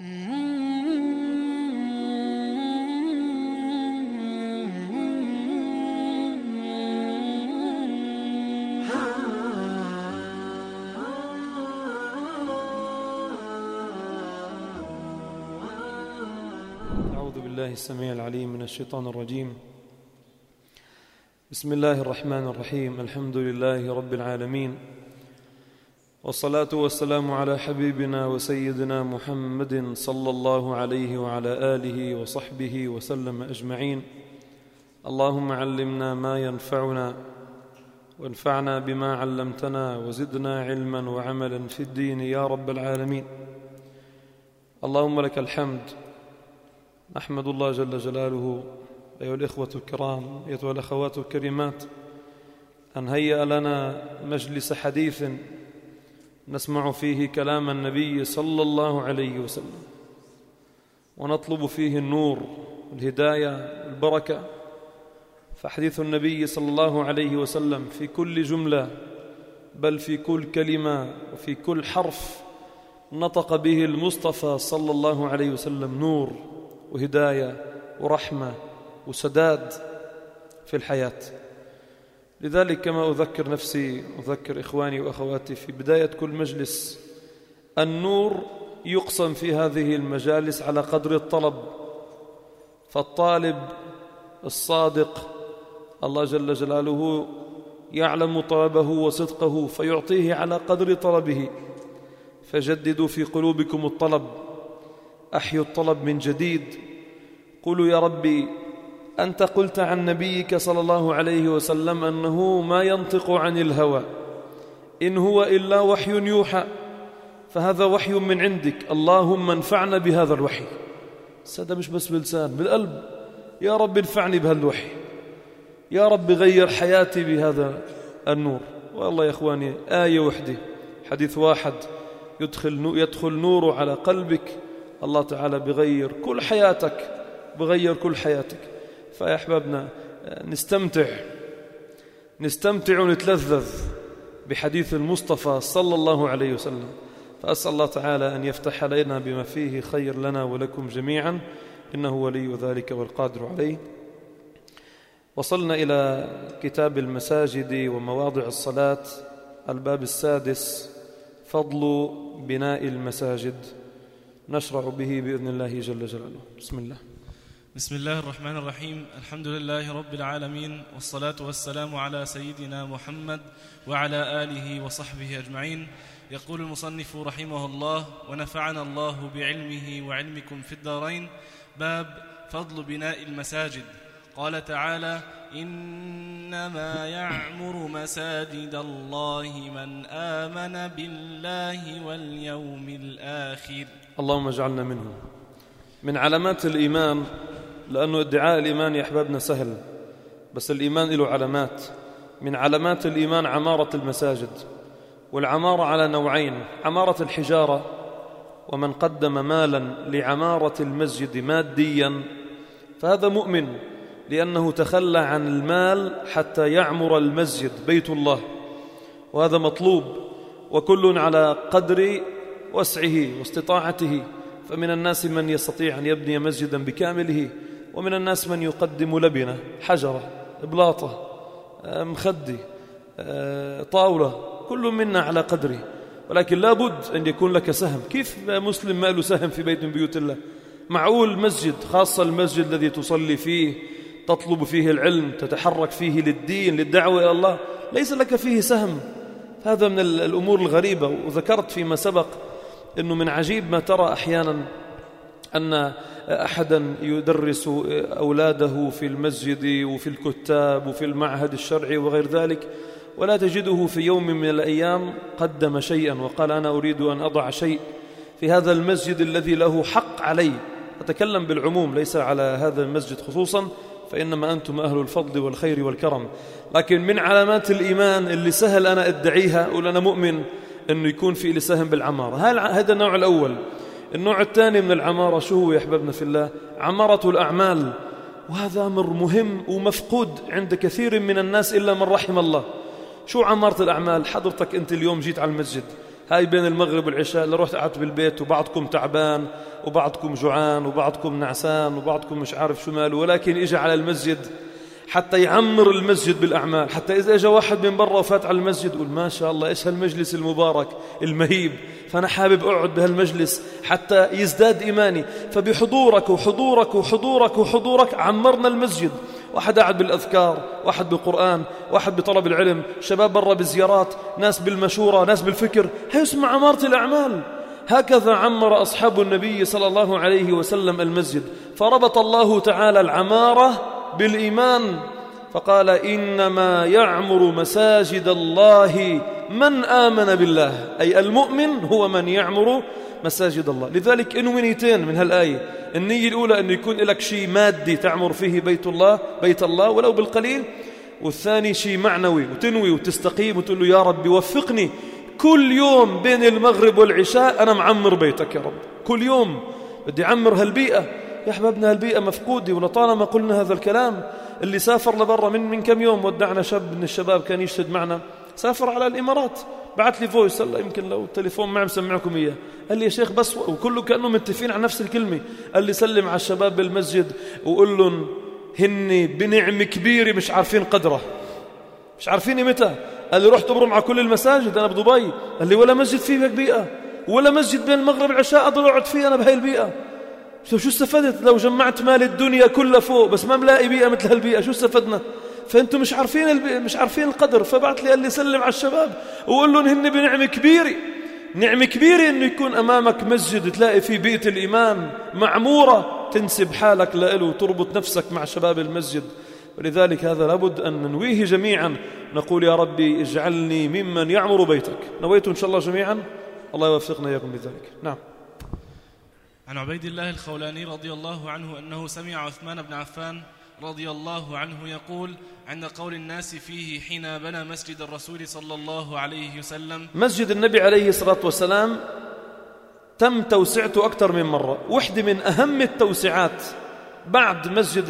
أعوذ بالله السميع العليم من الشيطان الرجيم. بسم الله الرحمن الرحيم. الحمد لله رب العالمين، والصلاة والسلام على حبيبنا وسيدنا محمد صلى الله عليه وعلى آله وصحبه وسلم أجمعين. اللهم علمنا ما ينفعنا وانفعنا بما علمتنا وزدنا علما وعملا في الدين يا رب العالمين. اللهم لك الحمد. نحمد الله جل جلاله أيها الإخوة الكرام، أيها الأخوات الكريمات، أن هيأ لنا مجلس حديث نسمع فيه كلام النبي صلى الله عليه وسلم، ونطلب فيه النور والهداية والبركة. فحديث النبي صلى الله عليه وسلم في كل جملة، بل في كل كلمة وفي كل حرف نطق به المصطفى صلى الله عليه وسلم نور وهداية ورحمة وسداد في الحياة. لذلك كما أذكر نفسي أذكر إخواني وأخواتي في بداية كل مجلس، النور يقسم في هذه المجالس على قدر الطلب. فالطالب الصادق الله جل جلاله يعلم طلبه وصدقه فيعطيه على قدر طلبه. فجددوا في قلوبكم الطلب، أحيوا الطلب من جديد. قولوا يا ربي أنت قلت عن نبيك صلى الله عليه وسلم أنه ما ينطق عن الهوى، إن هو إلا وحي يوحى، فهذا وحي من عندك، اللهم انفعنا بهذا الوحي. هذا مش بس بلسان، بالقلب. يا رب انفعني بهذا الوحي، يا رب غير حياتي بهذا النور. والله يا إخواني آية وحدة، حديث واحد يدخل نوره على قلبك، الله تعالى بغير كل حياتك، بغير كل حياتك. فيا أحبابنا نستمتع ونتلذذ بحديث المصطفى صلى الله عليه وسلم. فأسأل الله تعالى أن يفتح علينا بما فيه خير لنا ولكم جميعا، إنه ولي ذلك والقادر عليه. وصلنا إلى كتاب المساجد ومواضع الصلاة، الباب السادس، فضل بناء المساجد. نشرع به بإذن الله جل جلاله. بسم الله. بسم الله الرحمن الرحيم. الحمد لله رب العالمين، والصلاة والسلام على سيدنا محمد وعلى آله وصحبه أجمعين. يقول المصنف رحمه الله: ونفعنا الله بعلمه وعلمكم في الدارين. باب فضل بناء المساجد. قال تعالى: إنما يعمر مساجد الله من آمن بالله واليوم الآخر. اللهم اجعلنا منهم. من علامات الإيمان، لأنه ادعاء الإيمان يا أحبابنا سهل، بس الإيمان له علامات. من علامات الإيمان عمارة المساجد، والعمارة على نوعين: عمارة الحجارة، ومن قدم مالا لعمارة المسجد ماديا فهذا مؤمن، لأنه تخلى عن المال حتى يعمر المسجد بيت الله، وهذا مطلوب، وكل على قدر وسعه واستطاعته. فمن الناس من يستطيع أن يبني مسجدا بكامله، ومن الناس من يقدم لبنة، حجرة، بلاطة، مخدة، طاولة، كل منا على قدره. ولكن لا بد أن يكون لك سهم. كيف مسلم ما له سهم في بيت من بيوت الله؟ معقول مسجد، خاصة المسجد الذي تصلي فيه، تطلب فيه العلم، تتحرك فيه للدين، للدعوة إلى الله، ليس لك فيه سهم؟ هذا من الأمور الغريبة. وذكرت فيما سبق أنه من عجيب ما ترى أحيانا أن أحدا يدرس أولاده في المسجد وفي الكتاب وفي المعهد الشرعي وغير ذلك، ولا تجده في يوم من الأيام قدم شيئا وقال أنا أريد أن أضع شيء في هذا المسجد الذي له حق علي. أتكلم بالعموم، ليس على هذا المسجد خصوصا، فإنما أنتم أهل الفضل والخير والكرم. لكن من علامات الإيمان اللي سهل أنا أدعيها، أقول أنا مؤمن أنه يكون في سهم بالعمارة. هذا النوع الأول. النوع الثاني من العمارة شو هو يا أحبابنا في الله؟ عمارة الأعمال. وهذا أمر مهم ومفقود عند كثير من الناس إلا من رحم الله. شو عمارة الأعمال؟ حضرتك أنت اليوم جيت على المسجد، هاي بين المغرب والعشاء اللي رحت قعدت بالبيت وبعضكم تعبان وبعضكم جوعان وبعضكم نعسان وبعضكم مش عارف شو ماله، ولكن إجا على المسجد حتى يعمر المسجد بالأعمال، حتى إذا إجا واحد من برا وفات على المسجد يقول ما شاء الله إيش هالمجلس المبارك المهيب، فأنا حابب أقعد بهالمجلس حتى يزداد إيماني. فبحضورك وحضورك وحضورك وحضورك عمرنا المسجد، واحد قاعد بالأذكار، واحد بالقرآن، واحد بطلب العلم، شباب برا بالزيارات، ناس بالمشورة، ناس بالفكر. هي اسمها عمارة الأعمال. هكذا عمر أصحاب النبي صلى الله عليه وسلم المسجد، فربط الله تعالى العمارة بالإيمان فقال إنما يعمر مساجد الله من آمن بالله، أي المؤمن هو من يعمر مساجد الله. لذلك إنه نيتين من هالآية، النية الأولى أنه يكون لك شيء مادي تعمر فيه بيت الله ولو بالقليل، والثاني شيء معنوي وتنوي وتستقيم وتقول له يا رب وفقني كل يوم بين المغرب والعشاء أنا معمر بيتك يا رب، كل يوم بدي أعمر هالبيئة. يا أحبابنا هالبيئة مفقودة، ولطالما قلنا هذا الكلام. اللي سافر لبرا من كم يوم ودعنا شاب من الشباب كان يشهد معنا، سافر على الإمارات، بعت لي فويس هلا يمكن لو التليفون ما عم سمعكم إياه، قال لي يا شيخ بس، وكله كأنه متفقين على نفس الكلمة، قال لي سلم على الشباب بالمسجد وقول لهم هني بنعمة كبيرة مش عارفين قدرها، مش عارفين متى. قال لي رحت أبرم على كل المساجد أنا بدبي، قال لي ولا مسجد فيه هيك بيئة، ولا مسجد بين المغرب والعشاء أقدر أقعد فيه أنا بهاي البيئة. شو استفدت لو جمعت مال الدنيا كلها فوق بس ما ملاقي بيئة مثل هالبيئة؟ شو استفدنا؟ فأنتم مش عارفين القدر. فبعت لي قال لي سلم على الشباب وقول لهم هن بنعمة كبيرة، نعمة كبيرة إنه يكون أمامك مسجد تلاقي فيه بيئة الإيمان معمورة، تنسب حالك له وتربط نفسك مع شباب المسجد. ولذلك هذا لابد أن ننويه جميعا، نقول يا ربي اجعلني ممن يعمر بيتك. نويتوا إن شاء الله جميعا، الله يوفقنا إياكم لذلك. نعم. عن عبيد الله الخولاني رضي الله عنه أنه سمع عثمان بن عفان رضي الله عنه يقول عند قول الناس فيه حين بنى مسجد الرسول صلى الله عليه وسلم: مسجد النبي عليه الصلاة والسلام تم توسعته أكثر من مرة. واحدة من أهم التوسعات بعد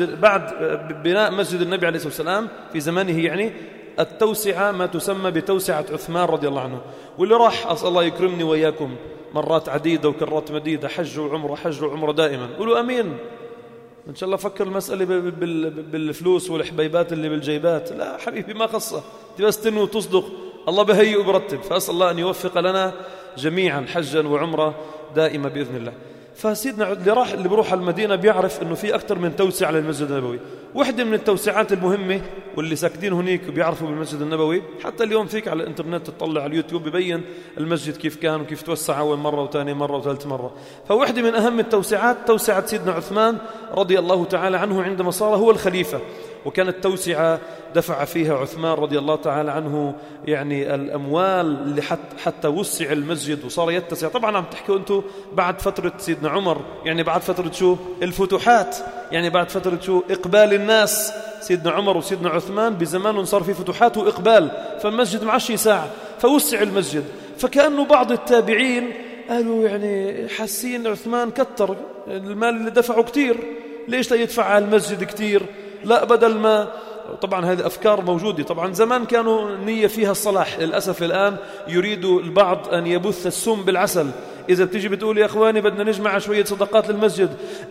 بناء مسجد النبي عليه الصلاة والسلام في زمانه، يعني التوسعة ما تسمى بتوسعة عثمان رضي الله عنه، واللي راح أسأل الله يكرمني وإياكم مرات عديدة وكرات مديدة، حج وعمرة دائما، قولوا أمين. إن شاء الله فكر المسألة بالفلوس والحبيبات اللي بالجيبات، لا حبيبي ما خصة، بس تنو وتصدق الله بهيئ وبرتب. فأسأل الله أن يوفق لنا جميعا حجا وعمرة دائمة بإذن الله. فسيدنا اللي بروح المدينة بيعرف أنه في أكثر من توسعة للمسجد النبوي. واحدة من التوسعات المهمة واللي ساكنين هناك بيعرفوا بالمسجد النبوي، حتى اليوم فيك على الانترنت تطلع على اليوتيوب ببين المسجد كيف كان وكيف توسع أول مرة وثاني مرة وثالث مرة. فواحدة من أهم التوسعات توسعة سيدنا عثمان رضي الله تعالى عنه عندما صار هو الخليفة، وكانت توسعة دفع فيها عثمان رضي الله تعالى عنه يعني الأموال اللي حتى وسع المسجد وصار يتسع. طبعا عم تحكوا أنتم بعد فترة سيدنا عمر، يعني بعد فترة شو الفتوحات، يعني بعد فترة شو إقبال الناس. سيدنا عمر وسيدنا عثمان بزمان صار في فتوحات وإقبال، فالمسجد معشي ساعة فوسع المسجد. فكأنه بعض التابعين قالوا يعني حاسين عثمان كتر المال اللي دفعه كتير، ليش لا يدفع على المسجد كتير؟ لا بدل ما، طبعا هذه أفكار موجودة. طبعا زمان كانوا نية فيها الصلاح، للأسف الآن يريد البعض أن يبث السم بالعسل. إذا بتيجي بتقول يا أخواني بدنا نجمع شوية صدقات للمسجد،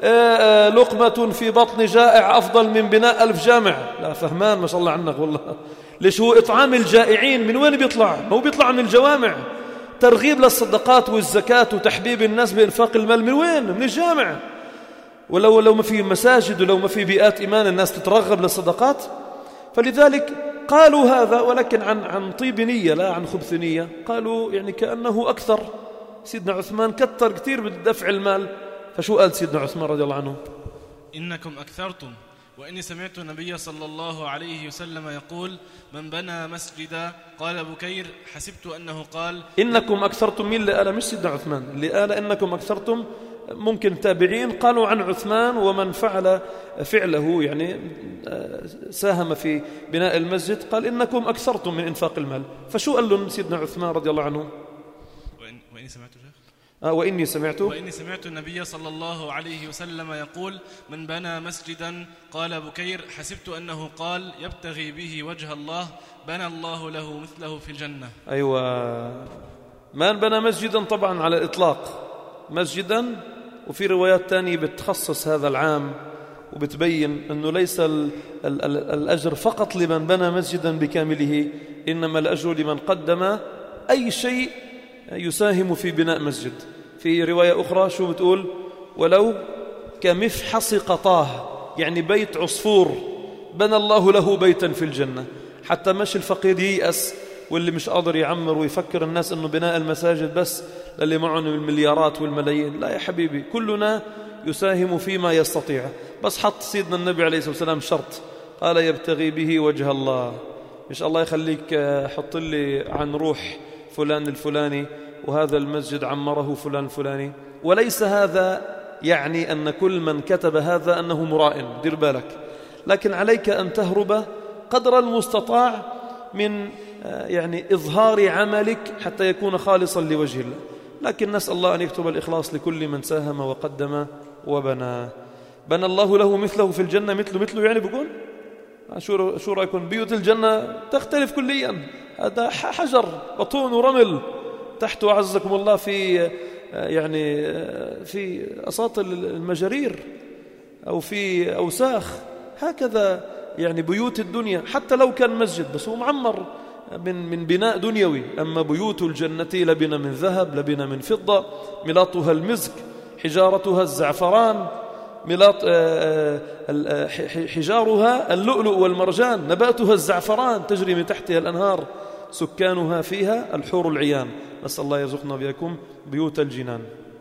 لقمة في بطن جائع أفضل من بناء 1000 جامع. لا فهمان ما شاء الله عنك والله. ليش هو إطعام الجائعين من وين بيطلع؟ هو بيطلع من الجوامع. ترغيب للصدقات والزكاة وتحبيب الناس بإنفاق المال من وين؟ من الجامع. ولو ما في مساجد ولو ما في بيئات إيمان الناس تترغب للصدقات. فلذلك قالوا هذا، ولكن عن طيب نية لا عن خبث نية. قالوا يعني كأنه أكثر، سيدنا عثمان كتر كثير بدفع المال. فشو قال سيدنا عثمان رضي الله عنه؟ إنكم أكثرتم، وإني سمعت النبي صلى الله عليه وسلم يقول: من بنى مسجدا، قال بكير حسبت أنه قال إنكم أكثرتم. مين اللي قال؟ مش سيدنا عثمان اللي قال إنكم أكثرتم، ممكن تابعين قالوا عن عثمان ومن فعل فعله، يعني ساهم في بناء المسجد، قال إنكم أكثرتم من إنفاق المال. فشو قال لهم سيدنا عثمان رضي الله عنه؟ وإني سمعت شيخ وإني سمعت النبي صلى الله عليه وسلم يقول: من بنى مسجدا، قال بكير حسبت أنه قال يبتغي به وجه الله، بنى الله له مثله في الجنة. أيوة، ما انبنى مسجدا طبعا على الإطلاق، مسجدا، وفي روايات تانية بتخصص هذا العام وبتبين أنه ليس الأجر فقط لمن بنى مسجدا بكامله، إنما الأجر لمن قدم أي شيء يساهم في بناء مسجد. في رواية أخرى شو بتقول؟ ولو كمفحص قطاه، يعني بيت عصفور بنى الله له بيتا في الجنة. حتى مش الفقير ييأس واللي مش قادر يعمر ويفكر الناس أنه بناء المساجد بس للي معهم المليارات والملايين. لا يا حبيبي، كلنا يساهم فيما يستطيع. بس حط سيدنا النبي عليه الصلاة والسلام شرط، قال يبتغي به وجه الله. مش الله يخليك حط لي عن روح فلان الفلاني وهذا المسجد عمره فلان الفلاني. وليس هذا يعني أن كل من كتب هذا أنه مرائن، دير بالك. لكن عليك أن تهرب قدر المستطاع من يعني إظهار عملك حتى يكون خالصا لوجه الله. لكن نسأل الله أن يكتب الإخلاص لكل من ساهم وقدم وبنى. بنى الله له مثله في الجنة. مثله يعني بقول شو رأيكم؟ بيوت الجنة تختلف كليا. هذا حجر بطون ورمل تحته أعزكم الله في يعني في أساطل المجارير أو في أوساخ. هكذا يعني بيوت الدنيا حتى لو كان مسجد بس هو معمر من بناء دنيوي. أما بيوت الجنة لبنة من ذهب، لبنة من فضة، ملاطها المسك، حجارتها الزعفران، حجارها اللؤلؤ والمرجان، نباتها الزعفران، تجري من تحتها الأنهار، سكانها فيها الحور العيان. نسأل الله يرزقنا بكم بيوت الجنان.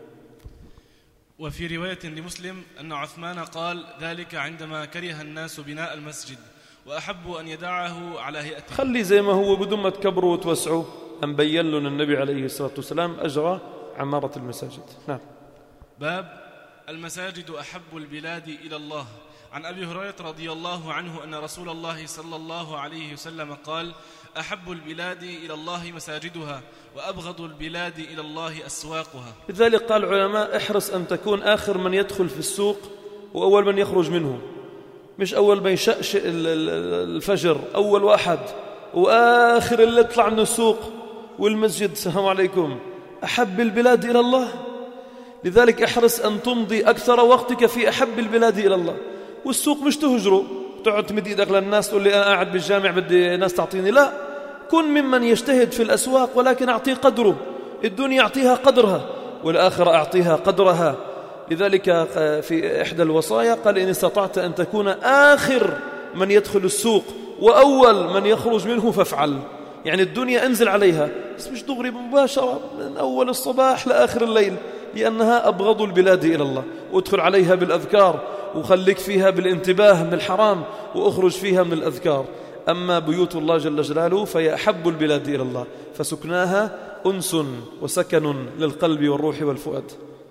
وفي رواية لمسلم أن عثمان قال ذلك عندما كره الناس بناء المسجد وأحبوا أن يدعه على هيئته. خلي زي ما هو بدون ما تكبروا وتوسعوا. أن بين لنا النبي عليه الصلاة والسلام أجر عمارة المساجد. نعم. باب المساجد أحب البلاد إلى الله. عن أبي هريرة رضي الله عنه أن رسول الله صلى الله عليه وسلم قال أحب البلاد إلى الله مساجدها وأبغض البلاد إلى الله أسواقها. لذلك قال العلماء احرص أن تكون آخر من يدخل في السوق وأول من يخرج منه، مش أول من يشأشئ الفجر، أول واحد وآخر اللي يطلع من السوق والمسجد. السلام عليكم. أحب البلاد إلى الله. لذلك احرص أن تمضي أكثر وقتك في أحب البلاد إلى الله. والسوق مش تهجره تقعد تمد إيدك للناس تقول لي أنا قاعد بالجامع بدي ناس تعطيني. لا، كن ممن يجتهد في الأسواق ولكن أعطيه قدره. الدنيا أعطيها قدرها والآخرة أعطيها قدرها. لذلك في إحدى الوصايا قال إن استطعت أن تكون آخر من يدخل السوق وأول من يخرج منه فافعل. يعني الدنيا أنزل عليها بس مش دغري مباشرة من أول الصباح لآخر الليل، لأنها أبغض البلاد إلى الله. وادخل عليها بالأذكار وخليك فيها بالانتباه من الحرام وأخرج فيها من الأذكار. أما بيوت الله جل جلاله فهي أحب البلاد إلى الله، فسكناها أنس وسكن للقلب والروح والفؤاد.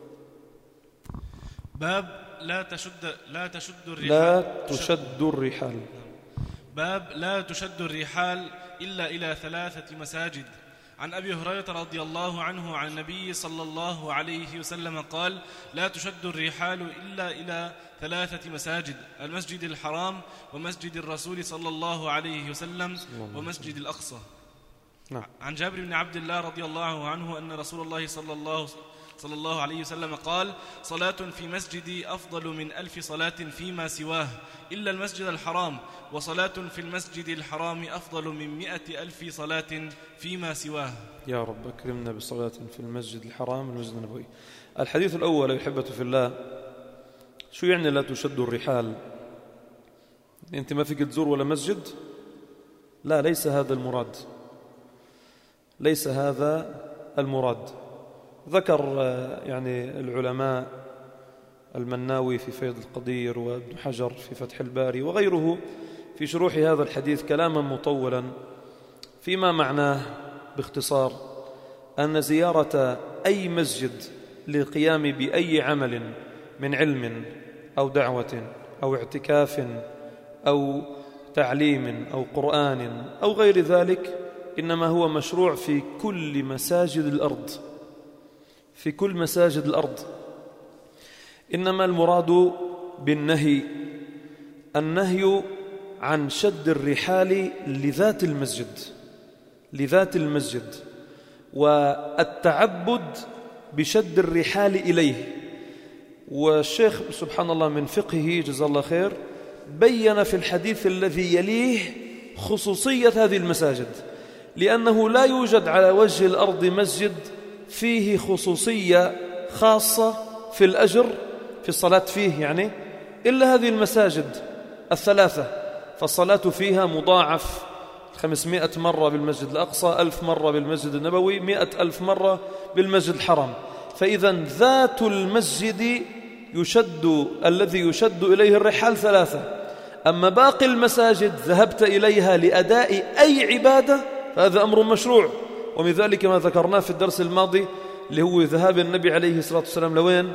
باب لا تشد الرحال. باب لا تشد الرحال إلا إلى 3 مساجد. عن أبي هريرة رضي الله عنه عن النبي صلى الله عليه وسلم قال لا تشد الرحال إلا إلى 3 مساجد: المسجد الحرام ومسجد الرسول صلى الله عليه وسلم ومسجد الأقصى. عن جابر بن عبد الله رضي الله عنه أن رسول الله صلى الله عليه وسلم قال صلاة في مسجدي أفضل من 1000 صلاة فيما سواه إلا المسجد الحرام، وصلاة في المسجد الحرام أفضل من 100,000 صلاة فيما سواه. يا رب أكرمنا بصلاة في المسجد الحرام والمسجد النبوي. الحديث الأول أحبة في الله، شو يعني لا تشد الرحال؟ أنت ما فيك تزور ولا مسجد؟ لا، ليس هذا المراد، ليس هذا المراد. ذكر يعني العلماء المناوي في فيض القدير وابن حجر في فتح الباري وغيره في شروح هذا الحديث كلاما مطولا فيما معناه باختصار أن زيارة أي مسجد للقيام بأي عمل من علم أو دعوة أو اعتكاف أو تعليم أو قرآن أو غير ذلك إنما هو مشروع في كل مساجد الأرض، في كل مساجد الأرض. إنما المراد بالنهي النهي عن شد الرحال لذات المسجد، لذات المسجد، والتعبد بشد الرحال إليه. والشيخ سبحان الله من فقهه جزاه الله خير بين في الحديث الذي يليه خصوصية هذه المساجد، لأنه لا يوجد على وجه الأرض مسجد فيه خصوصية خاصة في الأجر في الصلاة فيه يعني إلا هذه المساجد الثلاثة، فالصلاة فيها مضاعف 500 مرة بالمسجد الأقصى، 1000 مرة بالمسجد النبوي، 100,000 مرة بالمسجد الحرام. فإذا ذات المسجد الذي يشد إليه الرحال ثلاثة، أما باقي المساجد ذهبت إليها لأداء أي عبادة فهذا أمر مشروع. ومن ذلك ما ذكرناه في الدرس الماضي اللي هو ذهاب النبي عليه الصلاة والسلام لوين؟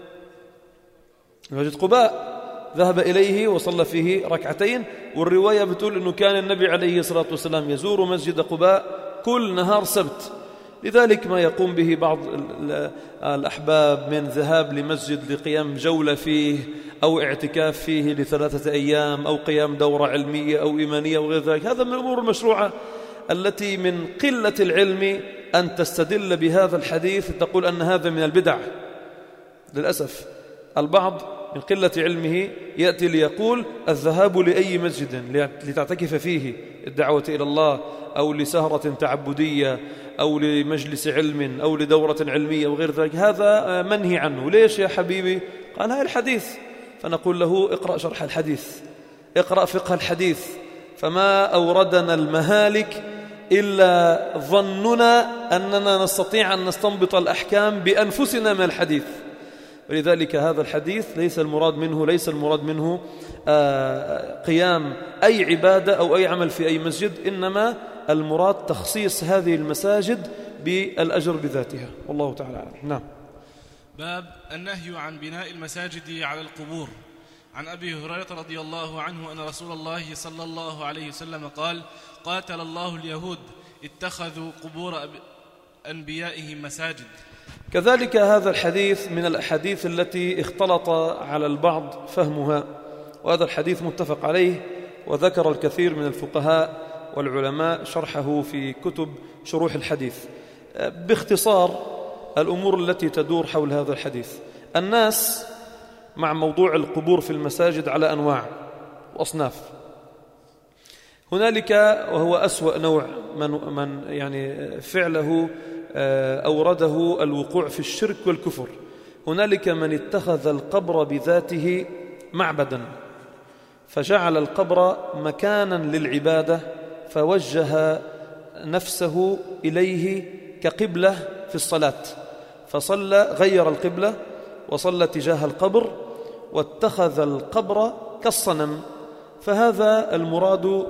مسجد قباء، ذهب إليه وصلى فيه ركعتين، والرواية بتقول أنه كان النبي عليه الصلاة والسلام يزور مسجد قباء كل نهار سبت. لذلك ما يقوم به بعض الأحباب من ذهاب لمسجد لقيام جولة فيه أو اعتكاف فيه ل3 أيام أو قيام دورة علمية أو إيمانية وغير ذلك، هذا من الأمور المشروعة التي من قلة العلم أن تستدل بهذا الحديث تقول أن هذا من البدع. للأسف البعض من قلة علمه يأتي ليقول الذهاب لأي مسجد لتعتكف فيه الدعوة إلى الله أو لسهرة تعبدية أو لمجلس علم أو لدورة علمية وغير ذلك، هذا منهي عنه. ليش يا حبيبي؟ قال هاي الحديث. فنقول له اقرأ شرح الحديث، اقرأ فقه الحديث، فما أوردنا المهالك إلا ظننا أننا نستطيع أن نستنبط الأحكام بأنفسنا من الحديث. ولذلك هذا الحديث ليس المراد منه قيام أي عبادة أو أي عمل في أي مسجد، إنما المراد تخصيص هذه المساجد بالأجر بذاتها، والله تعالى أعلم. نعم. باب النهي عن بناء المساجد على القبور. عن أبي هريرة رضي الله عنه أن رسول الله صلى الله عليه وسلم قال: قاتل الله اليهود اتخذوا قبور أنبيائهم مساجد. كذلك هذا الحديث من الأحاديث التي اختلط على البعض فهمها، وهذا الحديث متفق عليه، وذكر الكثير من الفقهاء والعلماء شرحه في كتب شروح الحديث. باختصار الأمور التي تدور حول هذا الحديث: الناس مع موضوع القبور في المساجد على أنواع وأصناف. هنالك وهو أسوأ نوع من يعني فعله أورده الوقوع في الشرك والكفر. هنالك من اتخذ القبر بذاته معبدا، فجعل القبر مكانا للعبادة، فوجه نفسه إليه كقبلة في الصلاة، فصلى غير القبلة وصلى تجاه القبر واتخذ القبر كالصنم. فهذا المراد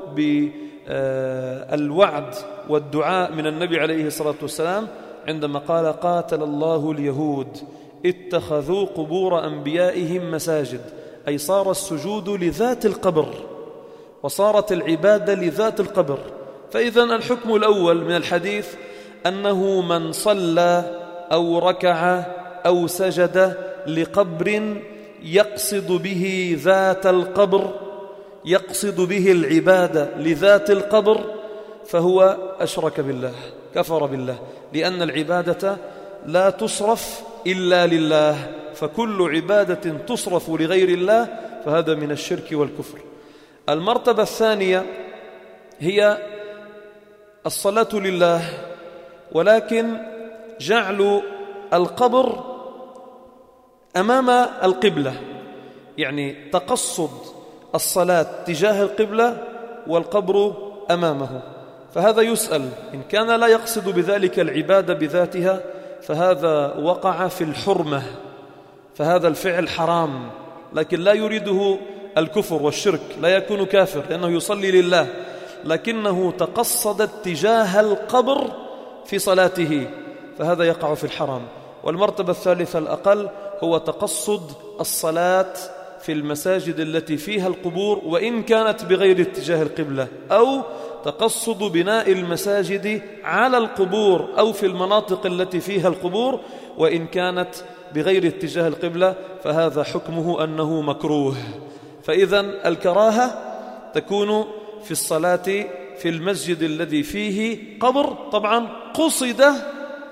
بالوعد والدعاء من النبي عليه الصلاة والسلام عندما قال: قاتل الله اليهود اتخذوا قبور أنبيائهم مساجد، أي صار السجود لذات القبر وصارت العبادة لذات القبر. فإذا الحكم الأول من الحديث أنه من صلى أو ركع أو سجد لقبر يقصد به ذات القبر، يقصد به العبادة لذات القبر، فهو أشرك بالله، كفر بالله، لأن العبادة لا تصرف إلا لله، فكل عبادة تصرف لغير الله فهذا من الشرك والكفر. المرتبة الثانية هي الصلاة لله، ولكن جعل القبر أمام القبلة، يعني تقصد الصلاة تجاه القبلة والقبر أمامه. فهذا يسأل إن كان لا يقصد بذلك العبادة بذاتها فهذا وقع في الحرمة، فهذا الفعل حرام، لكن لا يريده الكفر والشرك، لا يكون كافر لأنه يصلي لله، لكنه تقصد اتجاه القبر في صلاته، فهذا يقع في الحرام. والمرتبة الثالثة الأقل هو تقصد الصلاة في المساجد التي فيها القبور وإن كانت بغير اتجاه القبلة، أو تقصد بناء المساجد على القبور أو في المناطق التي فيها القبور وإن كانت بغير اتجاه القبلة، فهذا حكمه أنه مكروه. فإذا الكراهة تكون في الصلاة في المسجد الذي فيه قبر، طبعا قصد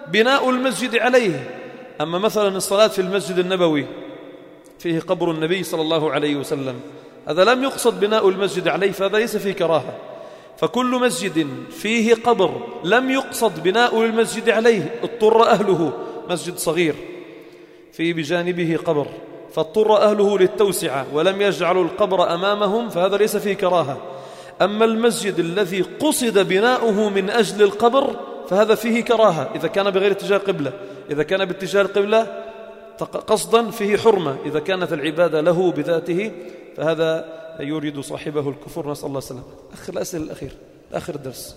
بناء المسجد عليه. أما مثلا الصلاة في المسجد النبوي فيه قبر النبي صلى الله عليه وسلم، هذا لم يقصد بناء المسجد عليه، فهذا ليس فيه كراهة. فكل مسجد فيه قبر لم يقصد بناء المسجد عليه اضطر أهله، مسجد صغير فيه بجانبه قبر فاضطر أهله للتوسعة ولم يجعلوا القبر أمامهم، فهذا ليس فيه كراهة. أما المسجد الذي قصد بناؤه من أجل القبر فهذا فيه كراهة إذا كان بغير اتجاه قبلة. إذا كان باتجاه القبلة قصدا فيه حرمة، إذا كانت العبادة له بذاته فهذا يريد صاحبه الكفر، نسأل الله السلامة. آخر الأسئلة الأخير، آخر الدرس،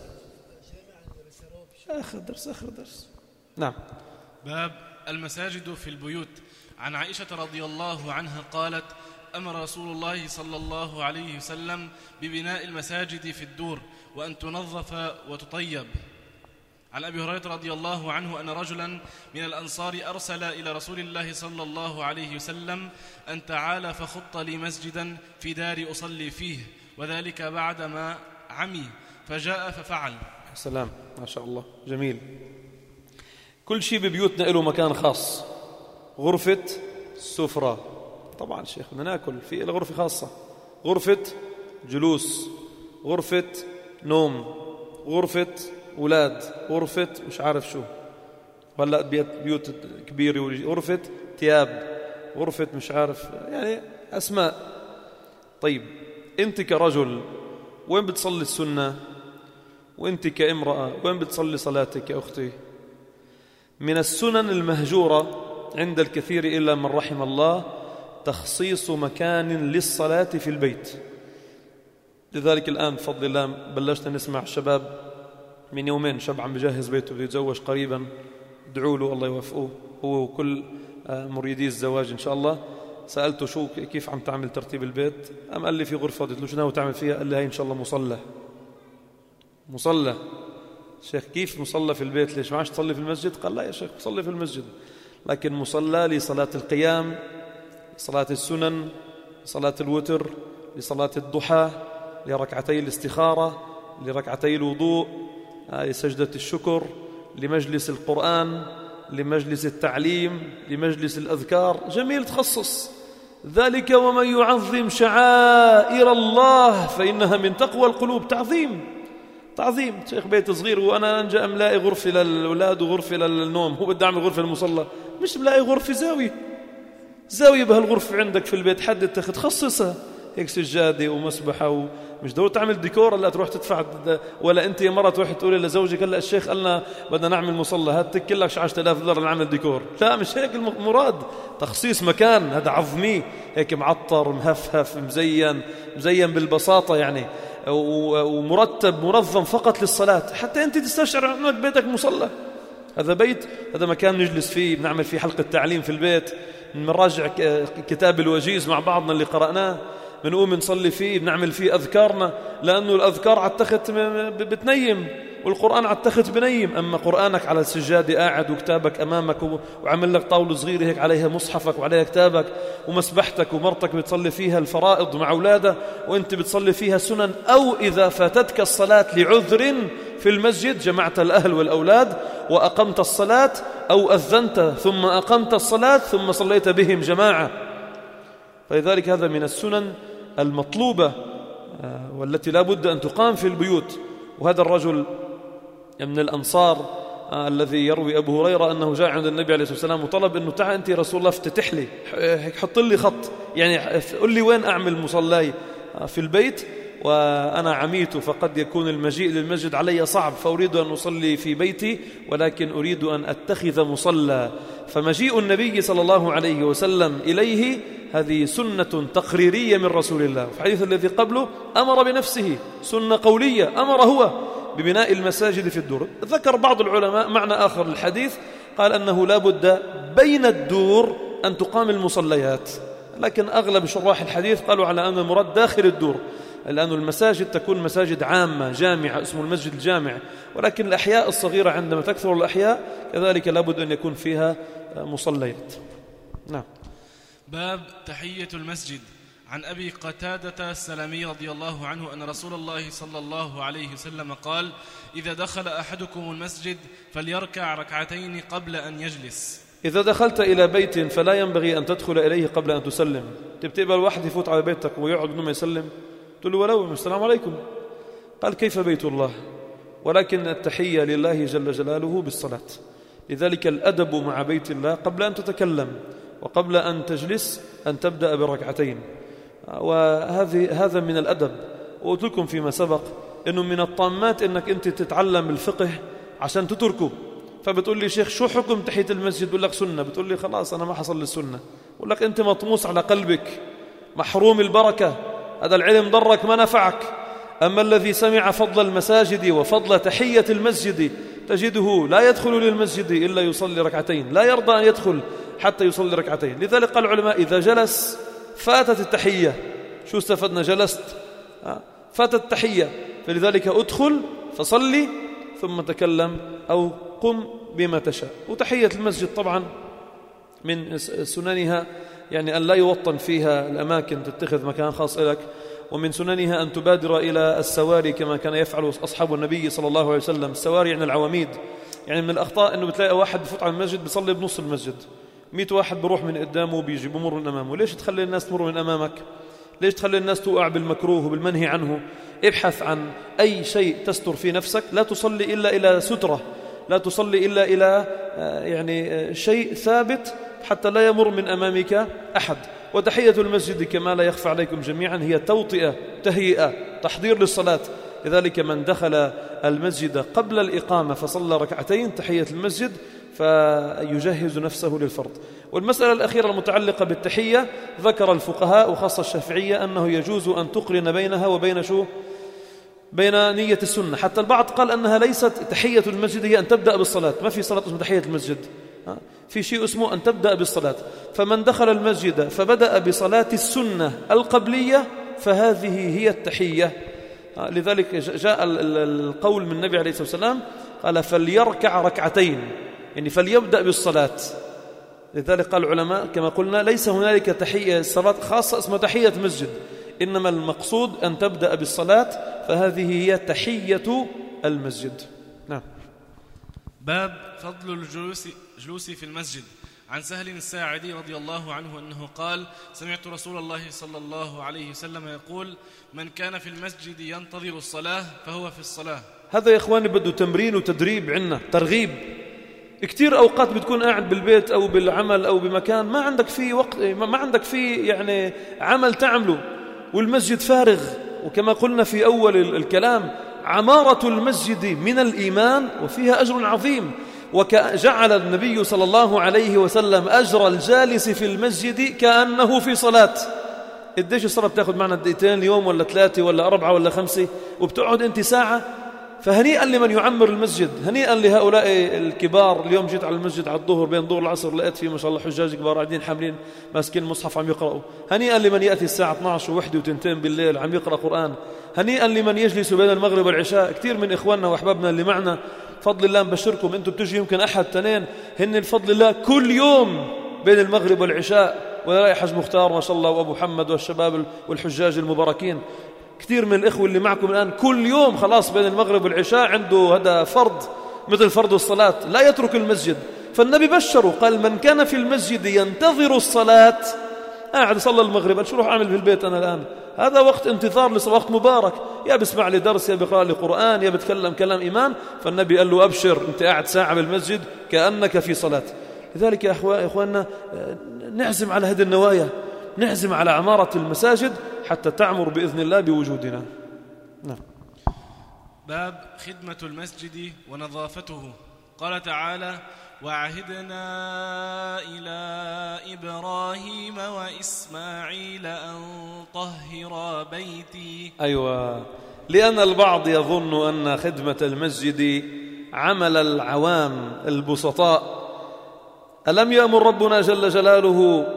آخر درس. نعم. باب المساجد في البيوت. عن عائشة رضي الله عنها قالت: أمر رسول الله صلى الله عليه وسلم ببناء المساجد في الدور وأن تنظف وتطيب. عن أبي هريرة رضي الله عنه أن رجلا من الأنصار أرسل إلى رسول الله صلى الله عليه وسلم أن تعالى فخط لي مسجدا في دار أصلي فيه، وذلك بعدما عمي، فجاء ففعل. سلام، ما شاء الله، جميل. كل شيء ببيوتنا له مكان خاص. غرفة السفرة طبعا شيخ بدنا ناكل في له غرفة خاصة، غرفة جلوس، غرفة نوم، غرفة أولاد، غرفة مش عارف شو، ولا بيوت كبيرة، غرفة ثياب، غرفة مش عارف، يعني أسماء. طيب أنت كرجل وين بتصلي السنة؟ وأنت كامرأة وين بتصلي صلاتك يا أختي؟ من السنن المهجورة عند الكثير إلا من رحم الله تخصيص مكان للصلاة في البيت. لذلك الآن بفضل الله بلشنا نسمع شباب، من يومين شاب عم بجهز بيته بده يتزوج قريبا، ادعوا له الله يوفقه هو وكل مريدي الزواج إن شاء الله. سألته شو كيف عم تعمل ترتيب البيت؟ قال لي في غرفة. قلت له شو ناوي تعمل فيها؟ قال لي هاي إن شاء الله مصلى. شيخ كيف مصلى في البيت؟ ليش ما عادش تصلي في المسجد؟ قال لا يا شيخ صلي في المسجد، لكن مصلى لصلاة القيام، لصلاة السنن، لصلاة الوتر، لصلاة الضحى، لركعتي الاستخارة، لركعتي الوضوء، لسجدة الشكر، لمجلس القرآن، لمجلس التعليم، لمجلس الأذكار. جميل، تخصص ذلك. ومن يعظم شعائر الله فإنها من تقوى القلوب. تعظيم. شيخ بيت صغير وأنا أنجأ ملاقي غرفة للأولاد وغرفة للنوم، هو بدي أعمل غرفة للمصلى، مش ملاقي غرفة، زاوية بهالغرفة عندك في البيت، حد تخصصها هيك سجادة ومسبحة، ومش ضروري تعمل ديكور لا تروح تدفع، ولا أنت يا مرة تروح تقولي لزوجك هلا الشيخ قالنا بدنا نعمل مصلى، هات تكلك 10,000 دولار نعمل ديكور. لا، مش هيك المراد. تخصيص مكان، هذا عظمي هيك معطر مهفهف مزين بالبساطة يعني، ومرتب منظم فقط للصلاة، حتى أنت تستشعر أنك بيتك مصلى. هذا بيت، هذا مكان نجلس فيه، بنعمل فيه حلقة تعليم في البيت، بنراجع كتاب الوجيز مع بعضنا اللي قرأناه، بنقوم نصلي فيه، بنعمل فيه أذكارنا، لأنه الأذكار على التخت بتنيم، والقرآن على التخت بنيم. أما قرآنك على السجادة قاعد وكتابك أمامك وعمل لك طاولة صغيرة هيك عليها مصحفك وعليها كتابك، ومسبحتك، ومرتك بتصلي فيها الفرائض مع أولادها، وأنت بتصلي فيها سنن. أو إذا فاتتك الصلاة لعذر في المسجد جمعت الأهل والأولاد وأقمت الصلاة، أو أذنت ثم أقمت الصلاة ثم صليت بهم جماعة. فلذلك هذا من السنن المطلوبة والتي لا بد أن تقام في البيوت. وهذا الرجل من الأنصار الذي يروي أبو هريرة أنه جاء عند النبي عليه الصلاة والسلام وطلب أنه تعال أنت رسول الله افتتح لي، حط لي خط، يعني قل لي وين أعمل مصلاي في البيت، وأنا عميت فقد يكون المجيء للمسجد علي صعب، فأريد أن أصلي في بيتي ولكن أريد أن أتخذ مصلى. فمجيء النبي صلى الله عليه وسلم إليه هذه سنة تقريرية من رسول الله. في الحديث الذي قبله أمر بنفسه، سنة قولية، أمر هو ببناء المساجد في الدور. ذكر بعض العلماء معنى آخر للحديث، قال أنه لا بد بين الدور أن تقام المصليات، لكن أغلب شراح الحديث قالوا على أن المراد داخل الدور، لأن المساجد تكون مساجد عامة جامعة اسمه المسجد الجامع، ولكن الأحياء الصغيرة عندما تكثر الأحياء كذلك لابد أن يكون فيها مصليات. نعم. باب تحية المسجد. عن أبي قتادة السلمي رضي الله عنه أن رسول الله صلى الله عليه وسلم قال: إذا دخل أحدكم المسجد فليركع ركعتين قبل أن يجلس. إذا دخلت إلى بيت فلا ينبغي أن تدخل إليه قبل أن تسلم. تبتقبل واحد يفوت على بيتك ويقعد بدون ما يسلم، تقول له ولو السلام عليكم. قال: كيف بيت الله؟ ولكن التحية لله جل جلاله بالصلاة. لذلك الأدب مع بيت الله قبل أن تتكلم وقبل أن تجلس أن تبدأ بركعتين، وهذا من الأدب. وقلت لكم فيما سبق أنه من الطامات أنك أنت تتعلم الفقه عشان تتركه. فبتقول لي شيخ شو حكم تحية المسجد؟ بقول لك سنة. بتقول لي خلاص أنا ما حصل للسنة. بقول لك أنت مطموس على قلبك، محروم البركة، هذا العلم ضرك ما نفعك. أما الذي سمع فضل المساجد وفضل تحية المسجد تجده لا يدخل للمسجد إلا يصلي ركعتين، لا يرضى أن يدخل حتى يصلي ركعتين. لذلك قال العلماء: إذا جلس فاتت التحية. شو استفدنا؟ جلست، فاتت التحية. فلذلك أدخل فصلي ثم تكلم أو قم بما تشاء. وتحية المسجد طبعا من سننها يعني أن لا يوطن فيها الأماكن، تتخذ مكان خاص لك. ومن سننها أن تبادر إلى السواري كما كان يفعل أصحاب النبي صلى الله عليه وسلم. السواري يعني العواميد. يعني من الأخطاء أنه بتلاقي واحد بفوت على المسجد بيصلي بنص المسجد، 100 واحد بروح من قدامه وبيجي بمر من أمامه. ليش تخلي الناس تمر من أمامك؟ ليش تخلي الناس توقع بالمكروه وبالمنهي عنه؟ ابحث عن أي شيء تستر في نفسك. لا تصلي إلا إلى سترة، لا تصلي إلا إلى يعني شيء ثابت حتى لا يمر من أمامك أحد. وتحية المسجد كما لا يخفى عليكم جميعا هي توطئة، تهيئة، تحضير للصلاة. لذلك من دخل المسجد قبل الإقامة فصلى ركعتين تحية المسجد فيجهز نفسه للفرض. والمسألة الأخيرة المتعلقة بالتحية، ذكر الفقهاء وخاصة الشافعية أنه يجوز أن تقرن بينها وبين بين نية السنة. حتى البعض قال أنها ليست تحية المسجد هي أن تبدأ بالصلاة، ما في صلاة اسمها تحية المسجد، في شيء اسمه أن تبدأ بالصلاة. فمن دخل المسجد فبدأ بصلاة السنة القبلية فهذه هي التحية. لذلك جاء القول من النبي عليه الصلاة والسلام قال: فليركع ركعتين، يعني فليبدأ بالصلاة. لذلك قال العلماء كما قلنا ليس هنالك تحية صلاة خاصة اسمها تحية مسجد، إنما المقصود أن تبدأ بالصلاة، فهذه هي تحية المسجد. نعم. باب فضل الجلوس في المسجد. عن سهل الساعدي رضي الله عنه أنه قال: سمعت رسول الله صلى الله عليه وسلم يقول: من كان في المسجد ينتظر الصلاة فهو في الصلاة. هذا يا إخواني بده تمرين وتدريب عنا، ترغيب. كتير أوقات بتكون قاعد بالبيت أو بالعمل أو بمكان ما عندك فيه وقت، ما عندك فيه يعني عمل تعمله، والمسجد فارغ. وكما قلنا في أول الكلام عمارة المسجد من الإيمان وفيها أجر عظيم. وجعل النبي صلى الله عليه وسلم أجر الجالس في المسجد كأنه في صلاة. قديش الصلاة بتاخد معنا؟ دقيقتين اليوم ولا 3 ولا 4 ولا 5، وبتقعد أنت ساعة. فهنيئا لمن يعمر المسجد، هنيئا لهؤلاء الكبار. اليوم جيت على المسجد على الظهر بين الظهر والعصر لقيت فيه ما شاء الله حجاج كبار قاعدين حاملين ماسكين المصحف عم يقرأوا. هنيئا لمن يأتي الساعة 12 و1 و2 بالليل عم يقرأ قرآن. هنيئا لمن يجلس بين المغرب والعشاء. كثير من إخواننا وأحبابنا اللي معنا فضل الله مبشركم أنتم بتجي يمكن أحد 2 هن الفضل الله كل يوم بين المغرب والعشاء. ولا حج مختار ما شاء الله وأبو محمد والشباب والحجاج المباركين. كثير من الإخوة اللي معكم الآن كل يوم خلاص بين المغرب والعشاء عنده هذا فرض مثل فرض الصلاة، لا يترك المسجد. فالنبي بشره قال: من كان في المسجد ينتظر الصلاة، قاعد صلى المغرب، قال: شو روح أعمل في البيت أنا الآن؟ هذا وقت انتظار وقت مبارك، يا بسمع لي درس، يا بقرأ لي قرآن، يا بتكلم كلام إيمان. فالنبي قال له: أبشر، أنت قاعد ساعة بالمسجد كأنك في صلاة. لذلك يا إخواننا نعزم على هذه النوايا، نعزم على عمارة المساجد حتى تعمر بإذن الله بوجودنا. نعم. باب خدمة المسجد ونظافته. قال تعالى: وعهدنا إلى إبراهيم وإسماعيل أن طهرا بيتي. أيوة، لأن البعض يظن أن خدمة المسجد عمل العوام البسطاء. ألم يأمر ربنا جل جلاله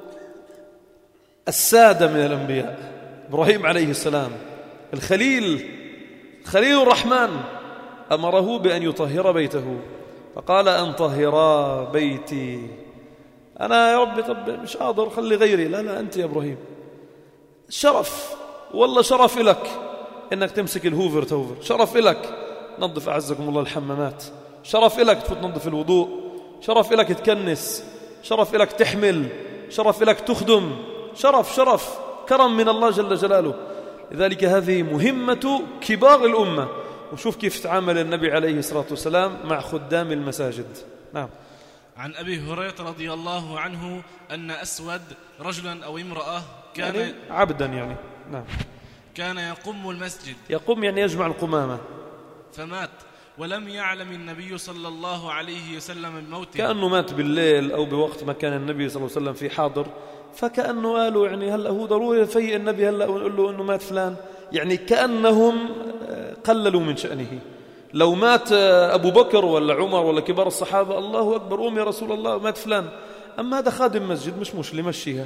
السادة من الأنبياء؟ إبراهيم عليه السلام خليل الرحمن أمره بأن يطهر بيته، فقال: أن طهرا بيتي. أنا يا ربي طب مش قادر، خلي غيري. لا أنت يا إبراهيم، شرف، والله شرف إلك إنك تمسك الهوفر توفر، شرف إلك نظف أعزكم الله الحمامات، شرف إلك تفوت تنظف الوضوء، شرف إلك تكنس، شرف إلك تحمل، شرف إلك تخدم، شرف كرم من الله جل جلاله. لذلك هذه مهمة كبار الأمة. وشوف كيف تعامل النبي عليه الصلاة والسلام مع خدام المساجد. نعم. عن أبي هريرة رضي الله عنه أن أسود رجلا أو امرأة كان يعني عبدا يعني. نعم. كان يقم المسجد، يقوم يعني يجمع القمامة، فمات ولم يعلم النبي صلى الله عليه وسلم بموته، كأنه مات بالليل أو بوقت ما كان النبي صلى الله عليه وسلم في حاضر، فكأنه قالوا يعني هلأ هو ضروري يفيق النبي هلأ ونقول له أنه مات فلان، يعني كأنهم قللوا من شأنه. لو مات أبو بكر ولا عمر ولا كبار الصحابة الله أكبر قوم يا رسول الله مات فلان، أما هذا خادم مسجد مش مشكلة مشيها.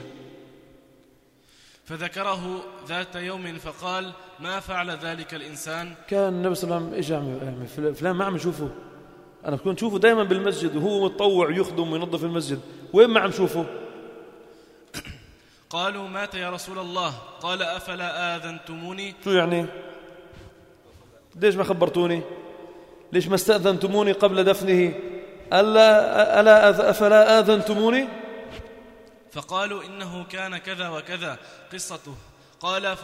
فذكره ذات يوم فقال ما فعل ذلك الإنسان؟ كان النبي صلى الله عليه وسلم إجا فلان ما عم يشوفه، أنا كنت شوفه دائما بالمسجد وهو متطوع يخدم وينظف المسجد، وين ما عم شوفه؟ قالوا مات يا رسول الله. قال أفلا آذنتموني؟ شو يعني؟ ليش ما خبرتوني؟ ليش ما استأذنتموني قبل دفنه؟ أفلا آذنتموني؟ فقالوا إنه كان كذا وكذا قصته. قال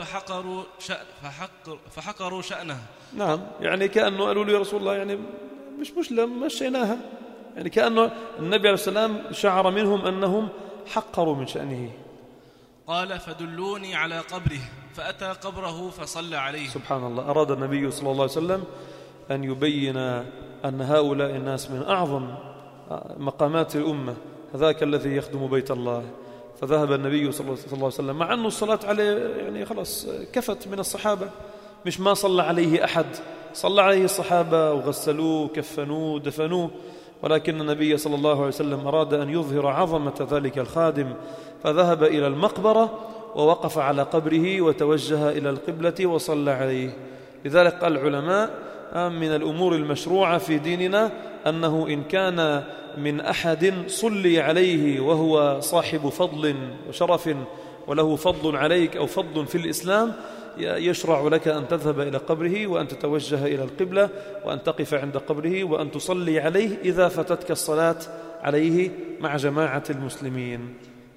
فحقروا شأنه. نعم، يعني كأنه قالوا له يا رسول الله يعني مش مشكلة مشيناها، يعني كأنه النبي عليه السلام شعر منهم أنهم حقروا من شأنه. قال فدلوني على قبره، فأتى قبره فصلى عليه. سبحان الله. أراد النبي صلى الله عليه وسلم أن يبين أن هؤلاء الناس من أعظم مقامات الأمة، هذاك الذي يخدم بيت الله. فذهب النبي صلى الله عليه وسلم مع أنه الصلاة عليه يعني خلاص كفت من الصحابة، مش ما صلى عليه أحد، صلى عليه الصحابة وغسلوه كفنوه دفنوه، ولكن النبي صلى الله عليه وسلم أراد أن يظهر عظمة ذلك الخادم، فذهب إلى المقبرة ووقف على قبره وتوجه إلى القبلة وصلى عليه. لذلك قال العلماء من الأمور المشروعة في ديننا أنه إن كان من أحد صلي عليه وهو صاحب فضل وشرف وله فضل عليك أو فضل في الإسلام، يشرع لك أن تذهب إلى قبره وأن تتوجه إلى القبلة وأن تقف عند قبره وأن تصلي عليه إذا فتتك الصلاة عليه مع جماعة المسلمين.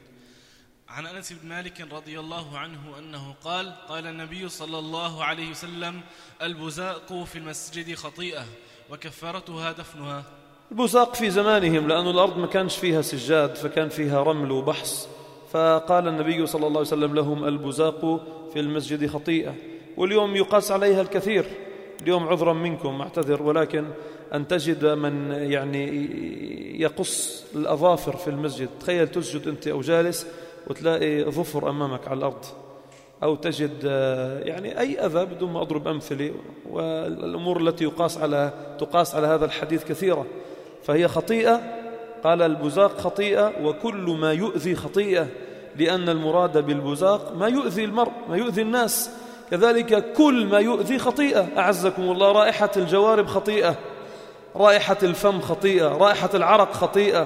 عن أنس بن مالك رضي الله عنه أنه قال قال النبي صلى الله عليه وسلم البزاق في المسجد خطيئة وكفارتها دفنها. البزاق في زمانهم لأن الأرض ما كانش فيها سجاد فكان فيها رمل وبحص، فقال النبي صلى الله عليه وسلم لهم البزاق في المسجد خطيئة. واليوم يقاس عليها الكثير، اليوم عذرا منكم أعتذر، ولكن أن تجد من يعني يقص الأظافر في المسجد، تخيل تسجد أنت أو جالس وتلاقي ظفر أمامك على الأرض، أو تجد يعني أي أذى بدون ما أضرب أمثلة، والأمور التي تقاس على هذا الحديث كثيرة، فهي خطيئة. قال البزاق خطيئة وكل ما يؤذي خطيئة، لأن المراد بالبزاق ما يؤذي المرء ما يؤذي الناس، كذلك كل ما يؤذي خطيئة. أعزكم الله، رائحة الجوارب خطيئة، رائحة الفم خطيئة، رائحة العرق خطيئة،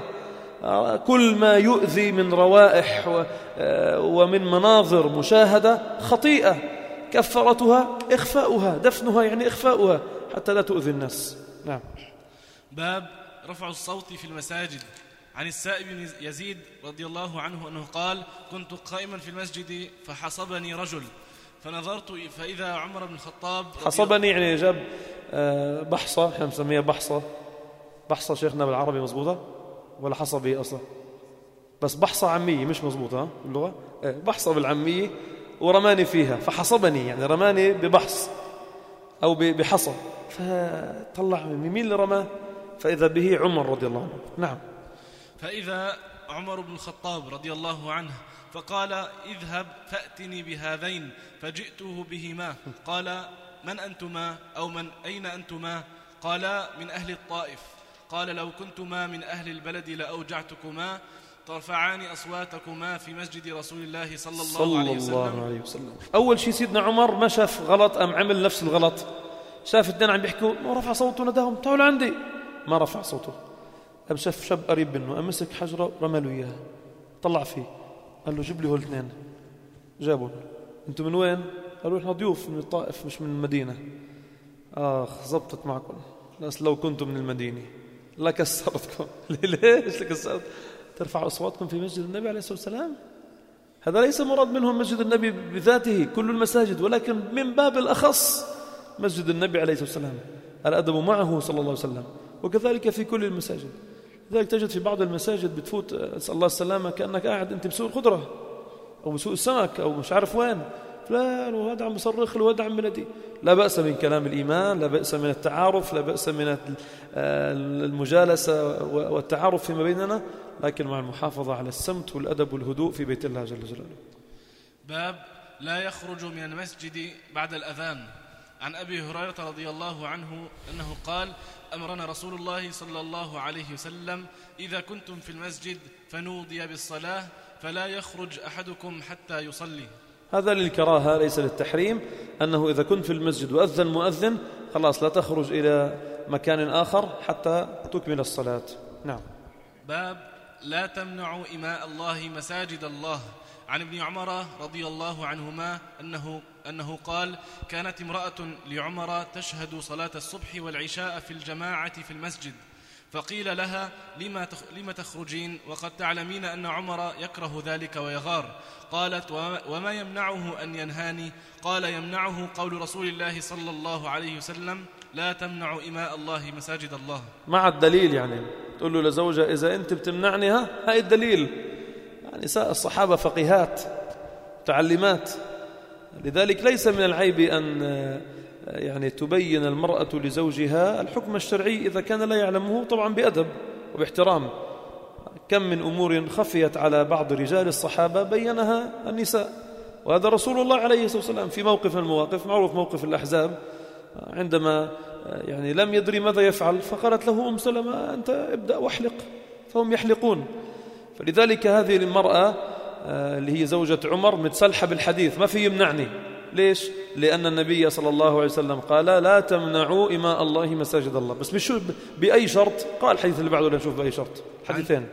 كل ما يؤذي من روائح ومن مناظر مشاهدة خطيئة، كفارتها إخفاؤها، دفنها يعني إخفاؤها حتى لا تؤذي الناس. نعم. باب رفع الصوت في المساجد. عن السائب بن يزيد رضي الله عنه أنه قال كنت قائما في المسجد فحصبني رجل فنظرت فإذا عمر بن الخطاب. حصبني يعني جاب بحصة، احنا نسميها بحصة شيخنا بالعربي مزبوطة ولا حصبي أصلا؟ بس بحصة عامية مش مزبوطة باللغة، بحصة بالعامية، ورماني فيها فحصبني يعني رماني ببحص أو بحصى، فطلع مين اللي رماه؟ فإذا به عمر رضي الله عنه. نعم. فإذا عمر بن الخطاب رضي الله عنه فقال اذهب فأتني بهذين، فجئته بهما. قال من أنتما أو من أين أنتما؟ قال من أهل الطائف. قال لو كنتما من أهل البلد لأوجعتكما ترفعان أصواتكما في مسجد رسول الله صلى الله عليه وسلم. أول شيء سيدنا عمر ما شاف غلط أم عمل نفس الغلط، شاف اثنين عم بيحكوا ما رفع صوته نداهم تعالوا عندي، ما رفع صوته، أم شاف شاب قريب منه أم مسك حجرة رمى له إياها، طلع فيه قال له جيب لي هول اثنين، جابوا أنتم من وين؟ قالوا إحنا ضيوف من الطائف مش من المدينة. زبطت معكم، بس لو كنتم من المدينة لكسرتكم. ليش لكسرت؟ ترفع أصواتكم في مسجد النبي عليه الصلاة والسلام. هذا ليس مراد منهم مسجد النبي بذاته، كل المساجد، ولكن من باب الأخص مسجد النبي عليه الصلاة والسلام، الأدب معه صلى الله عليه وسلم، وكذلك في كل المساجد. لذلك تجد في بعض المساجد بتفوت، أسأل الله السلامة، كأنك قاعد أنت بسوق الخضرة أو بسوق السمك أو مش عارف وين، فلان وهذا عم بصرخ له وهذا عم بنادي. لا بأس من كلام الإيمان، لا بأس من التعارف، لا بأس من المجالسة والتعارف فيما بيننا، لكن مع المحافظة على السمت والأدب والهدوء في بيت الله جل جلاله. باب لا يخرج من المسجد بعد الأذان. عن أبي هريرة رضي الله عنه أنه قال: أمرنا رسول الله صلى الله عليه وسلم إذا كنتم في المسجد فنودي بالصلاة فلا يخرج أحدكم حتى يصلي. هذا للكراهة ليس للتحريم، أنه إذا كنت في المسجد وأذن مؤذن خلاص لا تخرج إلى مكان آخر حتى تكمل الصلاة. نعم. باب لا تمنعوا إماء الله مساجد الله. عن ابن عمر رضي الله عنهما أنه قال: كانت امرأة لعمر تشهد صلاة الصبح والعشاء في الجماعة في المسجد، فقيل لها: لما تخرجين وقد تعلمين أن عمر يكره ذلك ويغار؟ قالت: وما يمنعه أن ينهاني؟ قال: يمنعه قول رسول الله صلى الله عليه وسلم: لا تمنعوا إماء الله مساجد الله. مع الدليل، يعني تقول له لزوجة إذا أنت بتمنعني هاي الدليل. يعني نساء الصحابة فقيهات تعلمات، لذلك ليس من العيب أن يعني تبين المرأة لزوجها الحكم الشرعي إذا كان لا يعلمه، طبعا بأدب وباحترام. كم من أمور خفيت على بعض رجال الصحابة بينها النساء، وهذا رسول الله عليه الصلاة والسلام في موقف من المواقف، معروف موقف الأحزاب، عندما يعني لم يدري ماذا يفعل فقالت له أم سلمة: أنت ابدأ واحلق، فهم يحلقون. فلذلك هذه المرأة اللي هي زوجة عمر متسلحة بالحديث، ما في يمنعني. ليش؟ لأن النبي صلى الله عليه وسلم قال: لا تمنعوا إماء الله مساجد الله. بس مش بأي شرط؟ قال الحديث اللي بعده لنشوف بأي شرط. حديثين.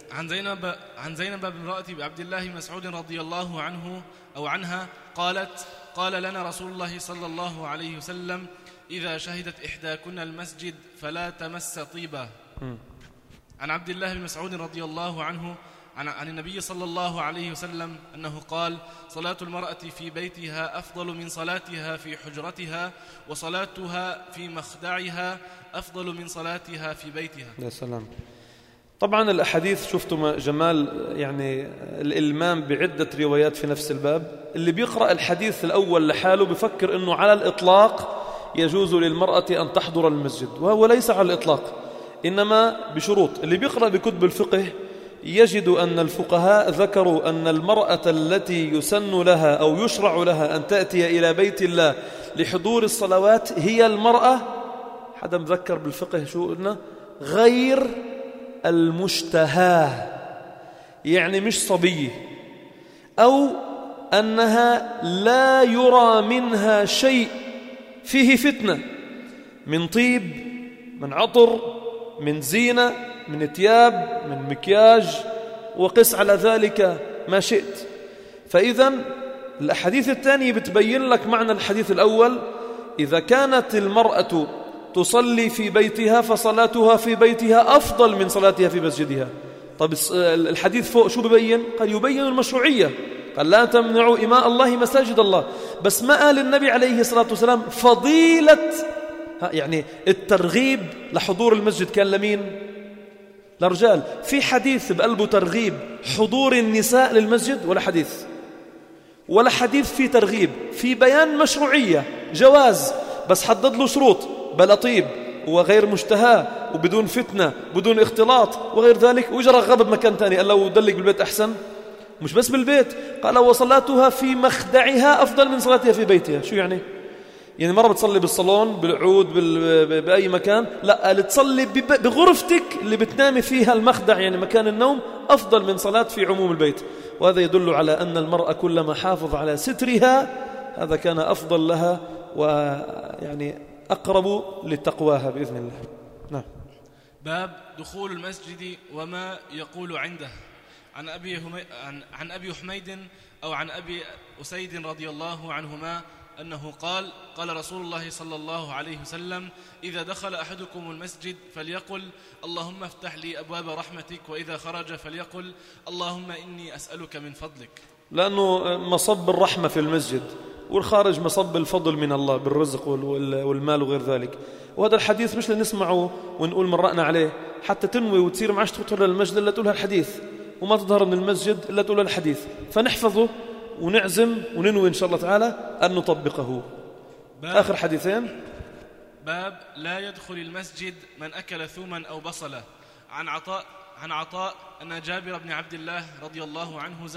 عن زينب امرأة عبد الله بن مسعود رضي الله عنه أو عنها قالت: قال لنا رسول الله صلى الله عليه وسلم: إذا شهدت إحداكن المسجد فلا تمس طيبا. عن عبد الله بن مسعود رضي الله عنه عن النبي صلى الله عليه وسلم أنه قال: صلاة المرأة في بيتها أفضل من صلاتها في حجرتها، وصلاتها في مخدعها أفضل من صلاتها في بيتها. يا سلام. طبعا الأحاديث شفتم جمال يعني الإلمام بعدة روايات في نفس الباب. اللي بيقرأ الحديث الأول لحاله بفكر أنه على الإطلاق يجوز للمرأة أن تحضر المسجد، وهو ليس على الإطلاق، إنما بشروط. اللي بيقرأ بكتب الفقه يجد أن الفقهاء ذكروا أن المرأة التي يسن لها أو يشرع لها أن تأتي إلى بيت الله لحضور الصلوات هي المرأة، حدا مذكر بالفقه شو قلنا؟ غير المشتهاه، يعني مش صبية، أو أنها لا يرى منها شيء فيه فتنة من طيب، من عطر، من زينة، من ثياب، من مكياج، وقس على ذلك ما شئت. فإذا الأحاديث الثانية بتبين لك معنى الحديث الأول: إذا كانت المرأة تصلي في بيتها فصلاتها في بيتها أفضل من صلاتها في مسجدها. طب الحديث فوق شو ببين؟ قال يبين المشروعية، قال: لا تمنعوا إماء الله مساجد الله. بس ما قال النبي عليه الصلاة والسلام فضيلة، يعني الترغيب لحضور المسجد كان لمين؟ للرجال. في حديث بقلبه ترغيب حضور النساء للمسجد؟ ولا حديث، ولا حديث في ترغيب، في بيان مشروعية جواز، بس حدد له شروط: بلا طيب وغير مشتهى وبدون فتنة بدون اختلاط وغير ذلك، وإجا رغب بمكان تاني قال له دلق بالبيت أحسن، مش بس بالبيت، قال: وصلاتها في مخدعها أفضل من صلاتها في بيتها. شو يعني؟ يعني مرة بتصلي بالصالون، بالعود، بأي مكان؟ لا، اللي تصلي بغرفتك اللي بتنامي فيها، المخدع يعني مكان النوم، أفضل من صلاة في عموم البيت. وهذا يدل على أن المرأة كلما حافظ على سترها هذا كان أفضل لها ويعني أقرب لتقواها بإذن الله. نعم. باب دخول المسجد وما يقول عنده. عن أبي حميد أو عن أبي أسيد رضي الله عنهما أنه قال: قال رسول الله صلى الله عليه وسلم: إذا دخل أحدكم المسجد فليقل: اللهم افتح لي أبواب رحمتك، وإذا خرج فليقل: اللهم إني أسألك من فضلك. لأنه مصب الرحمة في المسجد، والخارج مصب الفضل من الله بالرزق والمال وغير ذلك. وهذا الحديث مش لنسمعه ونقول مرقنا عليه، حتى تنوي وتصير معش تدخل للمسجد إلا تقولها الحديث، وما تظهر من المسجد إلا تقولها الحديث، فنحفظه ونعزم وننوي إن شاء الله تعالى أن نطبقه. آخر حديثين. باب لا يدخل المسجد من أكل ثوما أو بصلة. عن عطاء أن جابر بن عبد الله رضي الله عنه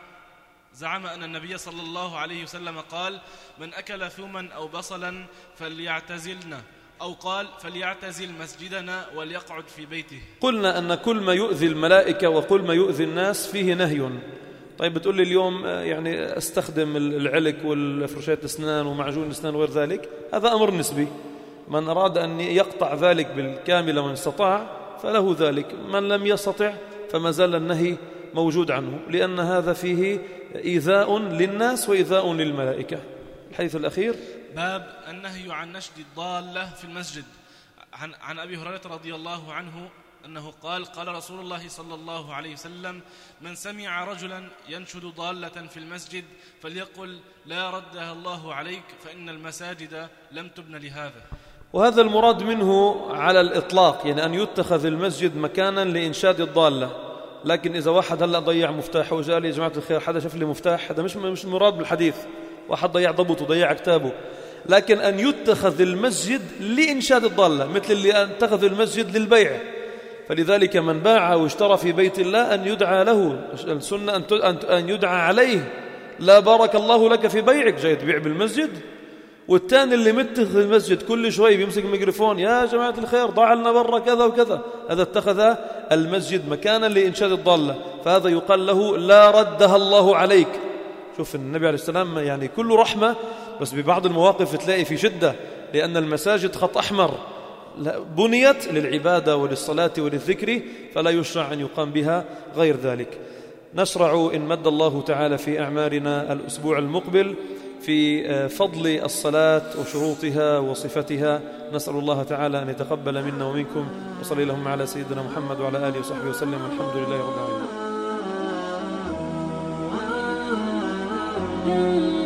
زعم أن النبي صلى الله عليه وسلم قال: من أكل ثوما أو بصلا فليعتزلنا، أو قال: فليعتزل مسجدنا وليقعد في بيته. قلنا أن كل ما يؤذي الملائكة وكل ما يؤذي الناس فيه نهي. طيب بتقول لي اليوم يعني استخدم العلك والفرشاة الأسنان ومعجون الأسنان وغير ذلك، هذا أمر نسبي. من أراد أن يقطع ذلك بالكامل ومن استطاع فله ذلك، من لم يستطع فما زال النهي موجود عنه، لأن هذا فيه إيذاء للناس وإيذاء للملائكة. الحديث الأخير. باب النهي عن نشد الضالة في المسجد. عن أبي هريرة رضي الله عنه أنه قال: قال رسول الله صلى الله عليه وسلم: من سمع رجلا ينشد ضالة في المسجد فليقل: لا ردها الله عليك، فإن المساجد لم تبن لهذا. وهذا المراد منه على الإطلاق، يعني أن يتخذ المسجد مكانا لإنشاد الضالة. لكن إذا واحد هلأ ضيع مفتاحه وجاء لي: يا جماعة الخير حدا شاف لي مفتاح، هذا مش المراد بالحديث. واحد ضيع ضبط وضيع كتابه. لكن أن يتخذ المسجد لإنشاد الضالة، مثل اللي اتخذ المسجد للبيع. فلذلك من باع واشترى في بيت الله أن يدعى له، السنة أن يدعى عليه: لا بارك الله لك في بيعك، جاي تبيع بالمسجد. والثاني اللي متخذ المسجد كل شوي بيمسك الميكروفون: يا جماعة الخير ضاع لنا برا كذا وكذا، هذا اتخذ المسجد مكانا لإنشاد الضالة، فهذا يقال له: لا ردها الله عليك. شوف النبي عليه السلام يعني كله رحمة، بس ببعض المواقف تلاقي في شدة، لأن المساجد خط أحمر بنيت للعبادة وللصلاة وللذكر، فلا يشرع أن يقام بها غير ذلك. نشرع إن مد الله تعالى في أعمارنا الأسبوع المقبل في فضل الصلاة وشروطها وصفتها. نسأل الله تعالى أن يتقبل منا ومنكم، وصلى اللهم على سيدنا محمد وعلى آله وصحبه وسلم، والحمد لله رب العالمين.